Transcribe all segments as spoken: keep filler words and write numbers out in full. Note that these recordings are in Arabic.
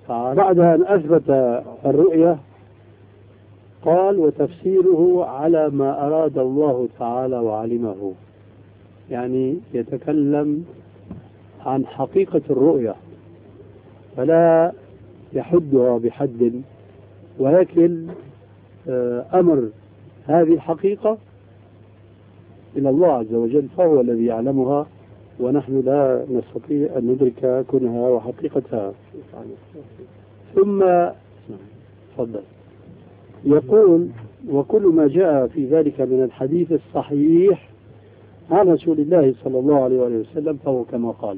تعالى بعد أن أثبت الرؤية قال وتفسيره على ما أراد الله تعالى وعلمه، يعني يتكلم عن حقيقة الرؤية فلا يحدها بحد، ولكن أمر هذه الحقيقة إلى الله عز وجل، فهو الذي يعلمها ونحن لا نستطيع أن ندرك كنها وحقيقتها. ثم تفضل. يقول وكل ما جاء في ذلك من الحديث الصحيح عن رسول الله صلى الله عليه وسلم فهو كما قال.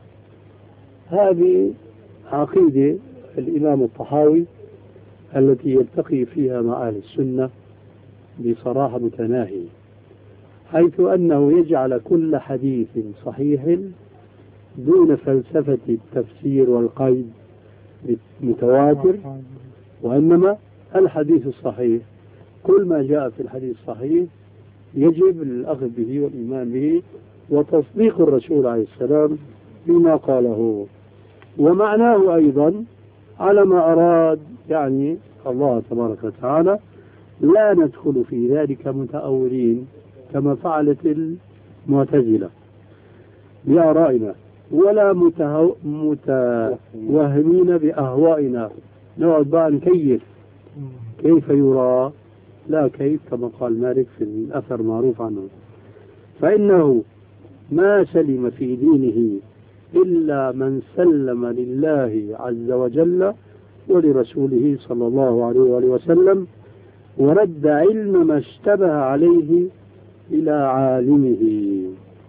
هذه عقيدة الإمام الطحاوي التي يلتقي فيها مع أهل السنة بصراحة متناهية، حيث أنه يجعل كل حديث صحيح دون فلسفة التفسير والقيد متواتر، وإنما الحديث الصحيح كل ما جاء في الحديث الصحيح يجب الأخذ به والإيمان به وتصديق الرسول عليه السلام بما قاله. ومعناه أيضا على ما أراد يعني الله تبارك وتعالى، لا ندخل في ذلك متأولين كما فعلت المعتزلة بآرائنا، ولا متوهمين بأهوائنا نقعد بقى نكيف كيف يرى، لا كيف كما قال مالك في الأثر معروف عنه، فإنه ما سلم في دينه إلا من سلم لله عز وجل ولرسوله صلى الله عليه وآله وسلم، ورد علم ما اشتبه عليه إلى عالمه.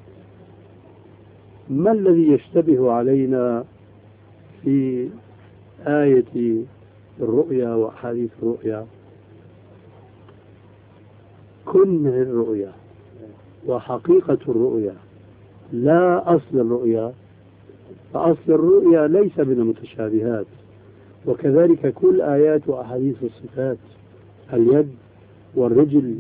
ما الذي يشتبه علينا في آية الرؤيا وأحاديث الرؤيا؟ كنه الرؤيا وحقيقة الرؤيا لا أصل الرؤيا، فأصل الرؤيا ليس من المتشابهات، وكذلك كل آيات وأحاديث الصفات، اليد والرجل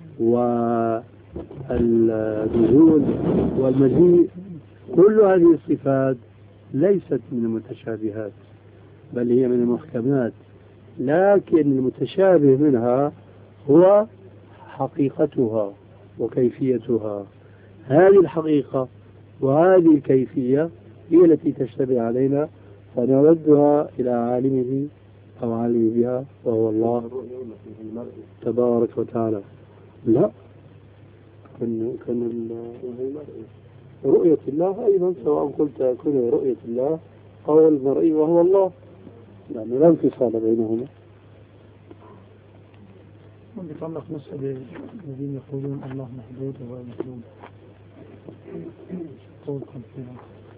والنزول والمجيء، كل هذه الصفات ليست من المتشابهات بل هي من المحكمات، لكن المتشابه منها هو حقيقتها وكيفيتها. هذه الحقيقة وهذه الكيفية هي التي تشتبه علينا، فنردها إلى عالمه أو عالم بها وهو الله تبارك وتعالى. لا كن كن رؤية الله أيضا سواء قلت كن رؤية الله أو المرئي وهو الله، يعني لا انفصال بينهما. يتعلق مسألة الذين يقولون الله محدود وهو محدود قول فيها.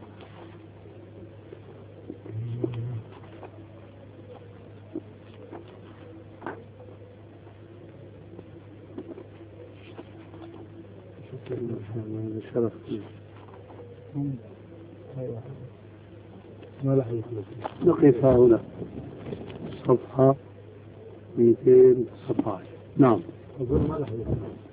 شرف ما لا يخلص. نقف هنا صفحة مئتين وتسعة عشر. نعم. أقول ما لا يخلص.